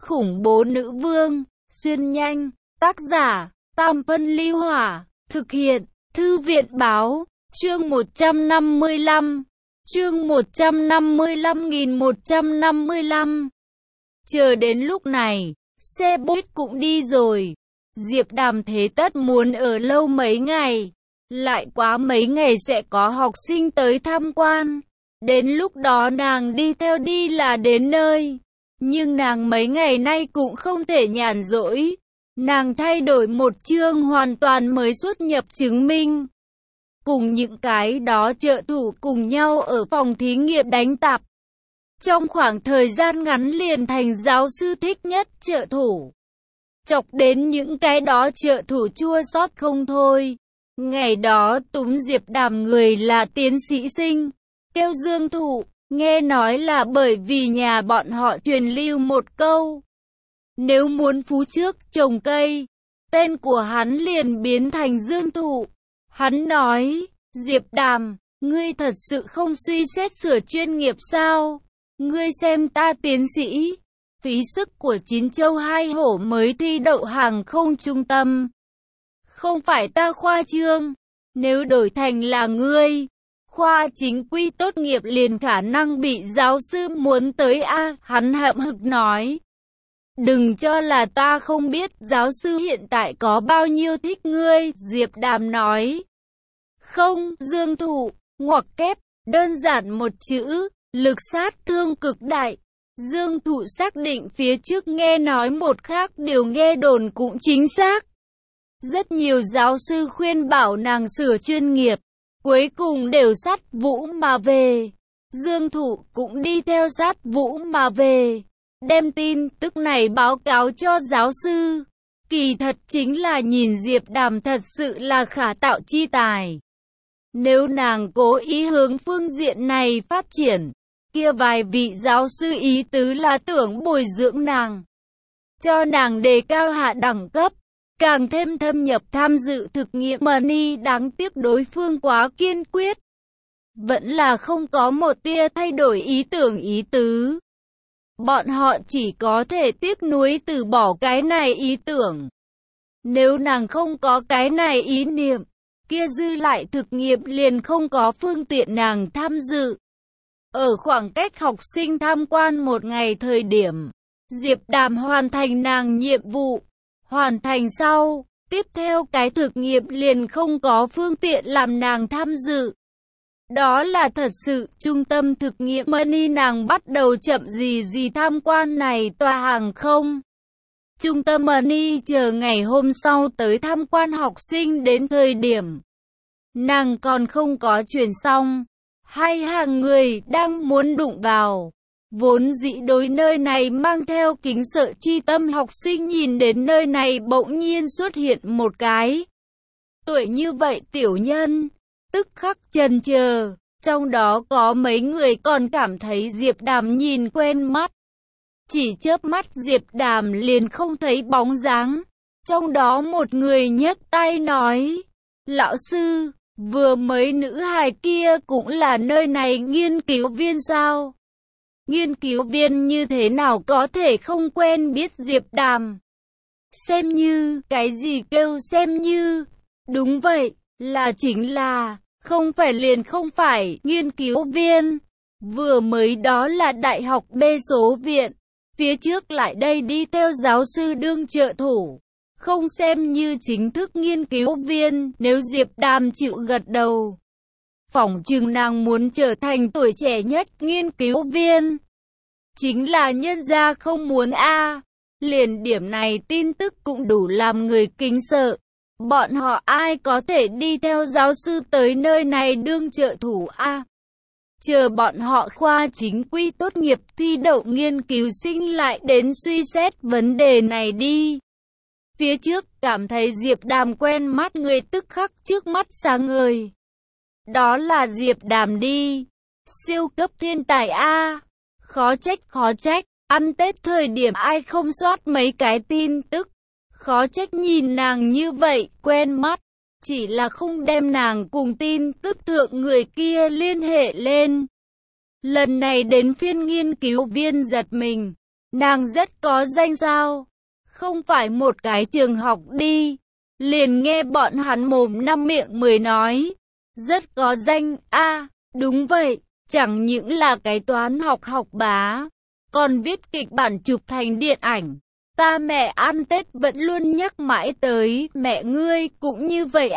khủng bố nữ vương, xuyên nhanh, tác giả, Tam Phân Ly Hỏa, thực hiện, Thư viện báo, chương 155, chương 155.155. Chờ đến lúc này, xe buýt cũng đi rồi, Diệp Đàm thế tất muốn ở lâu mấy ngày, lại quá mấy ngày sẽ có học sinh tới tham quan, đến lúc đó nàng đi theo đi là đến nơi. Nhưng nàng mấy ngày nay cũng không thể nhàn rỗi, nàng thay đổi một chương hoàn toàn mới xuất nhập chứng minh. Cùng những cái đó trợ thủ cùng nhau ở phòng thí nghiệm đánh tạp. Trong khoảng thời gian ngắn liền thành giáo sư thích nhất trợ thủ. Chọc đến những cái đó trợ thủ chua xót không thôi. Ngày đó túm Diệp Đàm người là tiến sĩ sinh, kêu Dương Thụ, nghe nói là bởi vì nhà bọn họ truyền lưu một câu. Nếu muốn phú trước trồng cây, tên của hắn liền biến thành Dương Thụ. Hắn nói, Diệp Đàm, ngươi thật sự không suy xét sửa chuyên nghiệp sao? Ngươi xem ta tiến sĩ, phí sức của 9 châu 2 hổ mới thi đậu hàng không trung tâm. Không phải ta khoa trương, nếu đổi thành là ngươi, khoa chính quy tốt nghiệp liền khả năng bị giáo sư muốn tới a. Hắn hậm hực nói. Đừng cho là ta không biết giáo sư hiện tại có bao nhiêu thích ngươi, Diệp Đàm nói. Không, Dương Thụ, ngoặc kép, đơn giản một chữ, lực sát thương cực đại. Dương Thụ xác định phía trước nghe nói một khác điều nghe đồn cũng chính xác. Rất nhiều giáo sư khuyên bảo nàng sửa chuyên nghiệp, cuối cùng đều sát vũ mà về. Dương Thụ cũng đi theo sát vũ mà về, đem tin tức này báo cáo cho giáo sư. Kỳ thật chính là nhìn Diệp Đàm thật sự là khả tạo chi tài. Nếu nàng cố ý hướng phương diện này phát triển, kia vài vị giáo sư ý tứ là tưởng bồi dưỡng nàng, cho nàng đề cao hạ đẳng cấp, càng thêm thâm nhập tham dự thực nghiệm money. Đáng tiếc đối phương quá kiên quyết, vẫn là không có một tia thay đổi ý tưởng ý tứ. Bọn họ chỉ có thể tiếc nuối từ bỏ cái này ý tưởng. Nếu nàng không có cái này ý niệm, kia dư lại thực nghiệm liền không có phương tiện nàng tham dự. Ở khoảng cách học sinh tham quan một ngày thời điểm, Diệp Đàm hoàn thành nàng nhiệm vụ. Hoàn thành sau, tiếp theo cái thực nghiệm liền không có phương tiện làm nàng tham dự. Đó là thật sự trung tâm thực nghiệm money. Nàng bắt đầu chậm gì tham quan này tòa hàng không. Trung tâm money chờ ngày hôm sau tới tham quan học sinh đến thời điểm nàng còn không có chuyển xong, hai hàng người đang muốn đụng vào. Vốn dĩ đối nơi này mang theo kính sợ chi tâm học sinh nhìn đến nơi này bỗng nhiên xuất hiện một cái tuổi như vậy tiểu nhân, tức khắc chần chờ. Trong đó có mấy người còn cảm thấy Diệp Đàm nhìn quen mắt. Chỉ chớp mắt Diệp Đàm liền không thấy bóng dáng. Trong đó một người nhấc tay nói, lão sư, vừa mới nữ hài kia cũng là nơi này nghiên cứu viên sao? Nghiên cứu viên như thế nào có thể không quen biết Diệp Đàm? Xem như, cái gì kêu xem như? Đúng vậy, là chính là, không phải liền không phải, nghiên cứu viên. Vừa mới đó là đại học B số viện, phía trước lại đây đi theo giáo sư đương trợ thủ. Không xem như chính thức nghiên cứu viên, nếu Diệp Đàm chịu gật đầu. Phỏng chừng nàng muốn trở thành tuổi trẻ nhất nghiên cứu viên. Chính là nhân gia không muốn a. Liền điểm này tin tức cũng đủ làm người kính sợ. Bọn họ ai có thể đi theo giáo sư tới nơi này đương trợ thủ a? Chờ bọn họ khoa chính quy tốt nghiệp thi đậu nghiên cứu sinh lại đến suy xét vấn đề này đi. Phía trước cảm thấy Diệp Đàm quen mắt người tức khắc trước mắt sáng ngời. Đó là Diệp Đàm đi. Siêu cấp thiên tài a. Khó trách, ăn Tết thời điểm ai không soát mấy cái tin tức. Khó trách nhìn nàng như vậy, quen mắt. Chỉ là không đem nàng cùng tin tức thượng người kia liên hệ lên. Lần này đến phiên nghiên cứu viên giật mình. Nàng rất có danh sao? Không phải một cái trường học đi. Liền nghe bọn hắn mồm năm miệng mười nói. Rất có danh, đúng vậy, chẳng những là cái toán học học bá, còn viết kịch bản chụp thành điện ảnh. Ta mẹ ăn Tết vẫn luôn nhắc mãi tới, mẹ ngươi cũng như vậy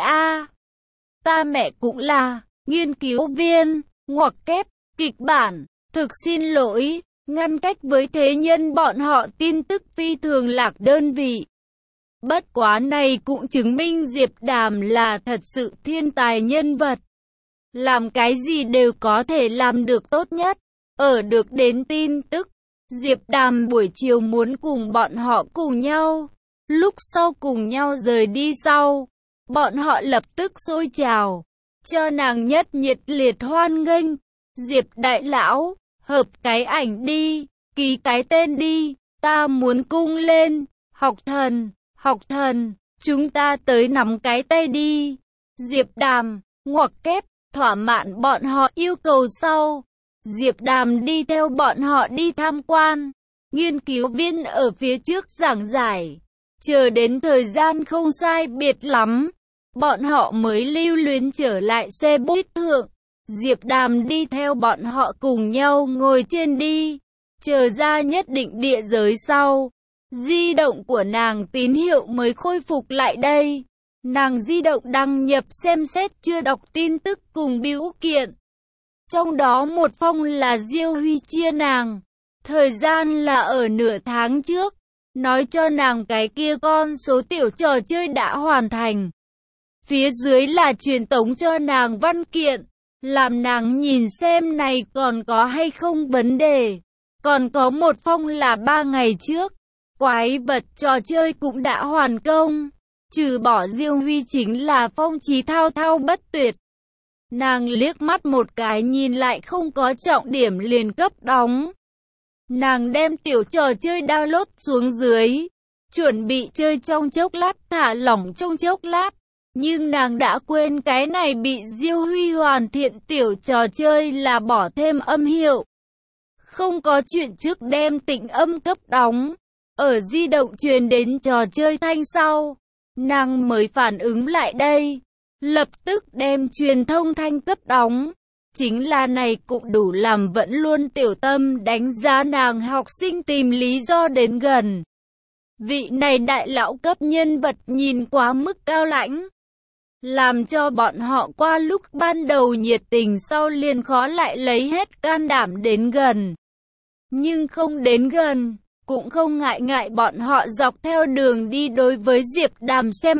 Ta mẹ cũng là nghiên cứu viên, ngoặc kép, kịch bản. Thực xin lỗi, ngăn cách với thế nhân bọn họ tin tức phi thường lạc đơn vị. Bất quá này cũng chứng minh Diệp Đàm là thật sự thiên tài nhân vật. Làm cái gì đều có thể làm được tốt nhất. Ở được đến tin tức, Diệp Đàm buổi chiều muốn cùng bọn họ cùng nhau. Lúc sau cùng nhau rời đi sau, bọn họ lập tức xôi trào, cho nàng nhất nhiệt liệt hoan nghênh. Diệp đại lão, hợp cái ảnh đi, ký cái tên đi, ta muốn cung lên. Học thần, chúng ta tới nắm cái tay đi. Diệp Đàm, ngoặc kép, thỏa mãn bọn họ yêu cầu sau. Diệp Đàm đi theo bọn họ đi tham quan. Nghiên cứu viên ở phía trước giảng giải. Chờ đến thời gian không sai biệt lắm, bọn họ mới lưu luyến trở lại xe buýt thượng. Diệp Đàm đi theo bọn họ cùng nhau ngồi trên đi. Chờ ra nhất định địa giới sau, di động của nàng tín hiệu mới khôi phục lại đây. Nàng di động đăng nhập xem xét chưa đọc tin tức cùng bưu kiện. Trong đó một phong là Diêu Huy chia nàng. Thời gian là ở nửa tháng trước. Nói cho nàng cái kia con số tiểu trò chơi đã hoàn thành. Phía dưới là truyền tống cho nàng văn kiện. Làm nàng nhìn xem này còn có hay không vấn đề. Còn có một phong là 3 ngày trước. Quái vật trò chơi cũng đã hoàn công. Trừ bỏ Diêu Huy chính là phong trí thao thao bất tuyệt. Nàng liếc mắt một cái nhìn lại không có trọng điểm liền cấp đóng. Nàng đem tiểu trò chơi download xuống dưới. Chuẩn bị chơi trong chốc lát, thả lỏng trong chốc lát. Nhưng nàng đã quên cái này bị Diêu Huy hoàn thiện tiểu trò chơi là bỏ thêm âm hiệu. Không có chuyện trước đem tịnh âm cấp đóng. Ở di động truyền đến trò chơi thanh sau. Nàng mới phản ứng lại đây. Lập tức đem truyền thông thanh cấp đóng. Chính là này cũng đủ làm vẫn luôn tiểu tâm đánh giá nàng học sinh tìm lý do đến gần. Vị này đại lão cấp nhân vật nhìn quá mức cao lãnh. Làm cho bọn họ qua lúc ban đầu nhiệt tình sau liền khó lại lấy hết can đảm đến gần. Nhưng không đến gần, cũng không ngại bọn họ dọc theo đường đi đối với Diệp Đàm xem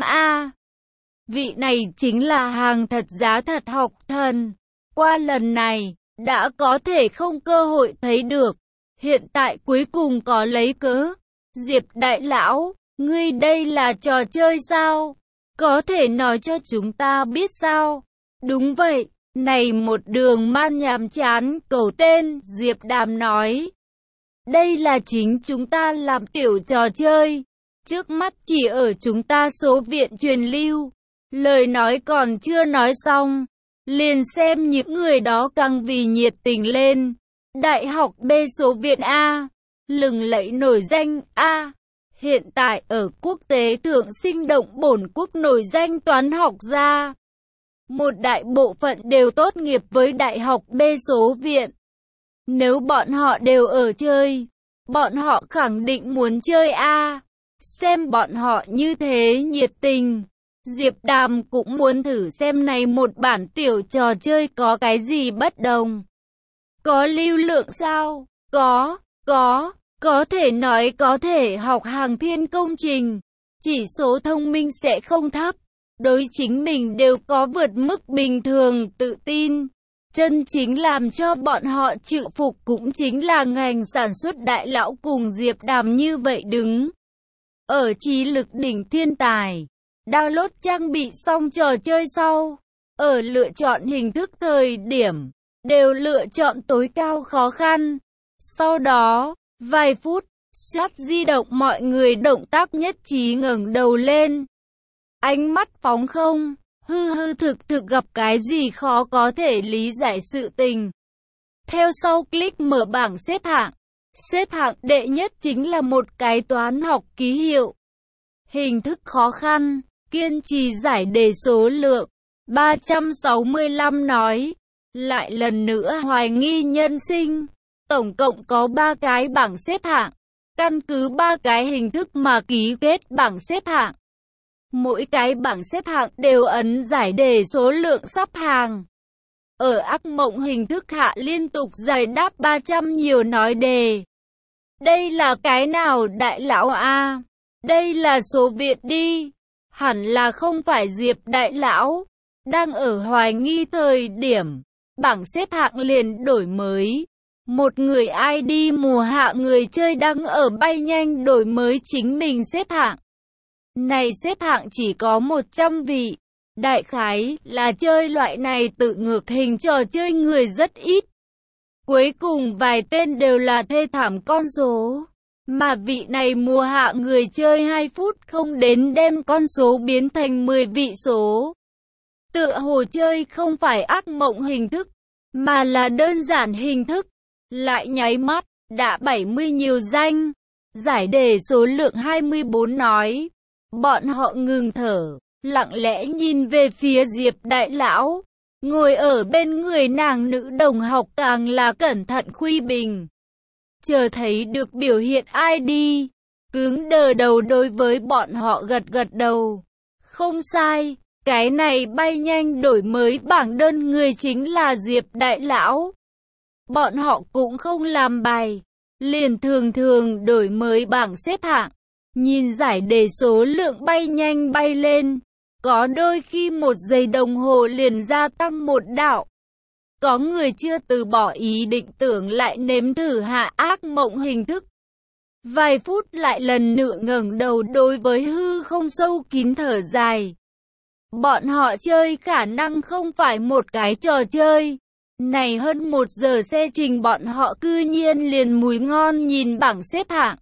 Vị này chính là hàng thật giá thật học thần. Qua lần này, đã có thể không cơ hội thấy được. Hiện tại cuối cùng có lấy cớ. Diệp đại lão, ngươi đây là trò chơi sao? Có thể nói cho chúng ta biết sao? Đúng vậy, này một đường man nhàm chán cầu tên, Diệp Đàm nói. Đây là chính chúng ta làm tiểu trò chơi. Trước mắt chỉ ở chúng ta số viện truyền lưu. Lời nói còn chưa nói xong. Liền xem những người đó càng vì nhiệt tình lên. Đại học B số viện A. Lừng lẫy nổi danh A. Hiện tại ở quốc tế thượng sinh động bổn quốc nổi danh toán học gia. Một đại bộ phận đều tốt nghiệp với đại học B số viện. Nếu bọn họ đều ở chơi, bọn họ khẳng định muốn chơi Xem bọn họ như thế nhiệt tình. Diệp Đàm cũng muốn thử xem này một bản tiểu trò chơi có cái gì bất đồng. Có lưu lượng sao? Có thể nói có thể học hàng thiên công trình. Chỉ số thông minh sẽ không thấp. Đối chính mình đều có vượt mức bình thường tự tin. Chân chính làm cho bọn họ chịu phục cũng chính là ngành sản xuất đại lão cùng Diệp Đàm như vậy đứng. Ở trí lực đỉnh thiên tài. Download trang bị xong trò chơi sau. Ở lựa chọn hình thức thời điểm. Đều lựa chọn tối cao khó khăn. Sau đó, vài phút, chat di động mọi người động tác nhất trí ngẩng đầu lên. Ánh mắt phóng không. Thực gặp cái gì khó có thể lý giải sự tình. Theo sau click mở bảng xếp hạng. Xếp hạng đệ nhất chính là một cái toán học ký hiệu. Hình thức khó khăn, kiên trì giải đề số lượng. 365 nói, lại lần nữa hoài nghi nhân sinh. Tổng cộng có 3 cái bảng xếp hạng. Căn cứ 3 cái hình thức mà ký kết bảng xếp hạng. Mỗi cái bảng xếp hạng đều ấn giải đề số lượng sắp hàng. Ở ác mộng hình thức hạ liên tục giải đáp 300 nhiều nói đề. Đây là cái nào đại lão a? Đây là số Việt đi. Hẳn là không phải Diệp đại lão. Đang ở hoài nghi thời điểm, bảng xếp hạng liền đổi mới. Một người ID mùa hạ người chơi đang ở bay nhanh đổi mới chính mình xếp hạng. Này xếp hạng chỉ có 100 vị. Đại khái là chơi loại này tự ngược hình trò chơi người rất ít. Cuối cùng vài tên đều là thê thảm con số. Mà vị này mùa hạ người chơi 2 phút không đến đem con số biến thành 10 vị số. Tựa hồ chơi không phải ác mộng hình thức, mà là đơn giản hình thức. Lại nháy mắt, đã 70 nhiều danh. Giải đề số lượng 24 nói. Bọn họ ngừng thở, lặng lẽ nhìn về phía Diệp đại lão. Ngồi ở bên người nàng nữ đồng học càng là cẩn thận khuy bình. Chờ thấy được biểu hiện ID, cứng đờ đầu đối với bọn họ gật gật đầu. Không sai, cái này bay nhanh đổi mới bảng đơn người chính là Diệp đại lão. Bọn họ cũng không làm bài, liền thường thường đổi mới bảng xếp hạng. Nhìn giải đề số lượng bay nhanh bay lên, có đôi khi 1 giây đồng hồ liền gia tăng 1 đạo. Có người chưa từ bỏ ý định tưởng lại nếm thử hạ ác mộng hình thức. Vài phút lại lần nữa ngẩng đầu đối với hư không sâu kín thở dài. Bọn họ chơi khả năng không phải một cái trò chơi. Này hơn 1 giờ xe trình bọn họ cư nhiên liền mùi ngon nhìn bảng xếp hạng.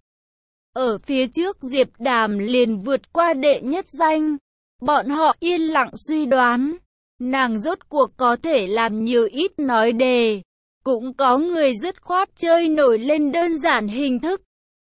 Ở phía trước Diệp Đàm liền vượt qua đệ nhất danh. Bọn họ yên lặng suy đoán. Nàng rốt cuộc có thể làm nhiều ít nói đề. Cũng có người dứt khoát chơi nổi lên đơn giản hình thức.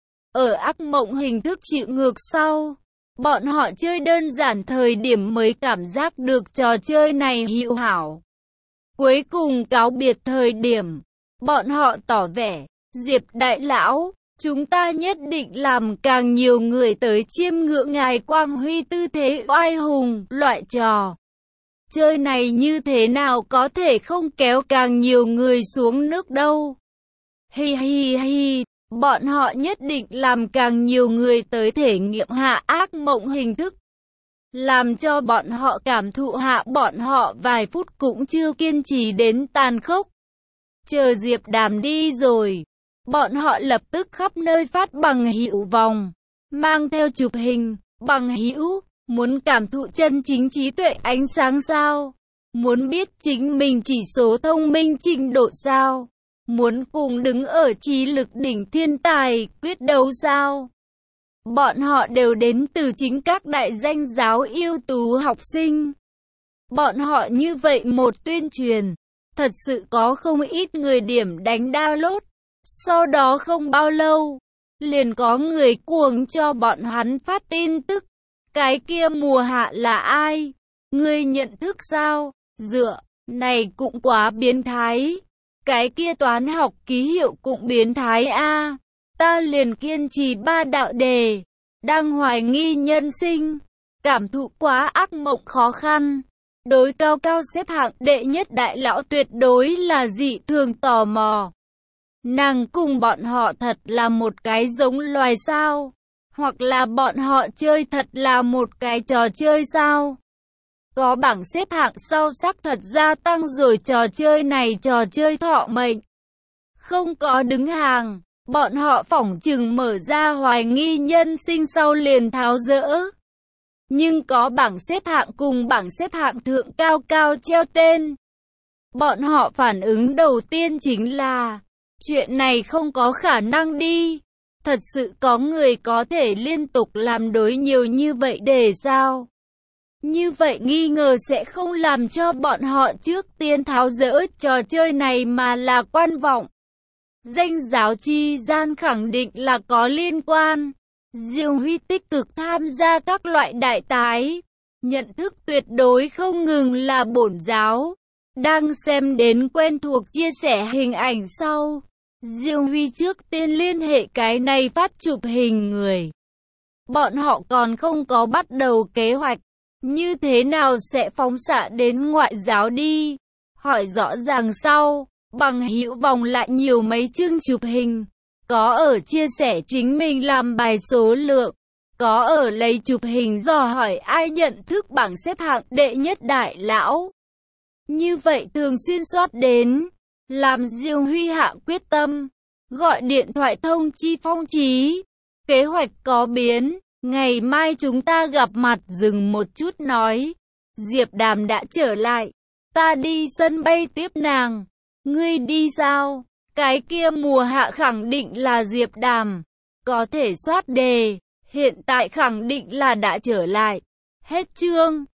Ở ác mộng hình thức chịu ngược sau. Bọn họ chơi đơn giản thời điểm mới cảm giác được trò chơi này hữu hảo. Cuối cùng cáo biệt thời điểm. Bọn họ tỏ vẻ. Diệp đại lão, chúng ta nhất định làm càng nhiều người tới chiêm ngưỡng ngài quang huy tư thế oai hùng, loại trò chơi này như thế nào có thể không kéo càng nhiều người xuống nước đâu. Hi hi hi, bọn họ nhất định làm càng nhiều người tới thể nghiệm hạ ác mộng hình thức. Làm cho bọn họ cảm thụ hạ bọn họ vài phút cũng chưa kiên trì đến tàn khốc. Chờ Diệp Đàm đi rồi. Bọn họ lập tức khắp nơi phát bằng hữu vòng, mang theo chụp hình, bằng hữu, muốn cảm thụ chân chính trí tuệ ánh sáng sao? Muốn biết chính mình chỉ số thông minh trình độ sao? Muốn cùng đứng ở trí lực đỉnh thiên tài, quyết đấu sao? Bọn họ đều đến từ chính các đại danh giáo ưu tú học sinh. Bọn họ như vậy một tuyên truyền, thật sự có không ít người điểm đánh download. Sau đó không bao lâu, liền có người cuồng cho bọn hắn phát tin tức. Cái kia mùa hạ là ai? Ngươi nhận thức sao? Dựa, này cũng quá biến thái. Cái kia toán học ký hiệu cũng biến thái a. Ta liền kiên trì 3 đạo đề, đang hoài nghi nhân sinh, cảm thụ quá ác mộng khó khăn. Đối cao cao xếp hạng đệ nhất đại lão tuyệt đối là dị thường tò mò. Nàng cùng bọn họ thật là một cái giống loài sao? Hoặc là bọn họ chơi thật là một cái trò chơi sao? Có bảng xếp hạng sau xác thật gia tăng rồi trò chơi này trò chơi thọ mệnh. Không có đứng hàng, bọn họ phỏng chừng mở ra hoài nghi nhân sinh sau liền tháo dỡ. Nhưng có bảng xếp hạng cùng bảng xếp hạng thượng cao cao treo tên. Bọn họ phản ứng đầu tiên chính là chuyện này không có khả năng đi. Thật sự có người có thể liên tục làm đối nhiều như vậy để sao? Như vậy nghi ngờ sẽ không làm cho bọn họ trước tiên tháo dỡ trò chơi này mà là quan vọng. danh giáo chi gian khẳng định là có liên quan. Diêu Huy tích cực tham gia các loại đại tái, nhận thức tuyệt đối không ngừng là bổn giáo. Đang xem đến quen thuộc chia sẻ hình ảnh sau. Diêu Huy trước tiên liên hệ cái này phát chụp hình người. Bọn họ còn không có bắt đầu kế hoạch, như thế nào sẽ phóng xạ đến ngoại giáo đi. Hỏi rõ ràng sau, bằng hữu vòng lại nhiều mấy chương chụp hình. Có ở chia sẻ chính mình làm bài số lượng, có ở lấy chụp hình dò hỏi ai nhận thức bảng xếp hạng đệ nhất đại lão. Như vậy thường xuyên soát đến, làm Diêu Huy hạ quyết tâm, gọi điện thoại thông chi Phong Chí. Kế hoạch có biến, ngày mai chúng ta gặp mặt. Dừng một chút nói, Diệp Đàm đã trở lại, ta đi sân bay tiếp nàng. Ngươi đi sao? Cái kia mùa hạ khẳng định là Diệp Đàm, có thể soát đề, hiện tại khẳng định là đã trở lại. Hết chương.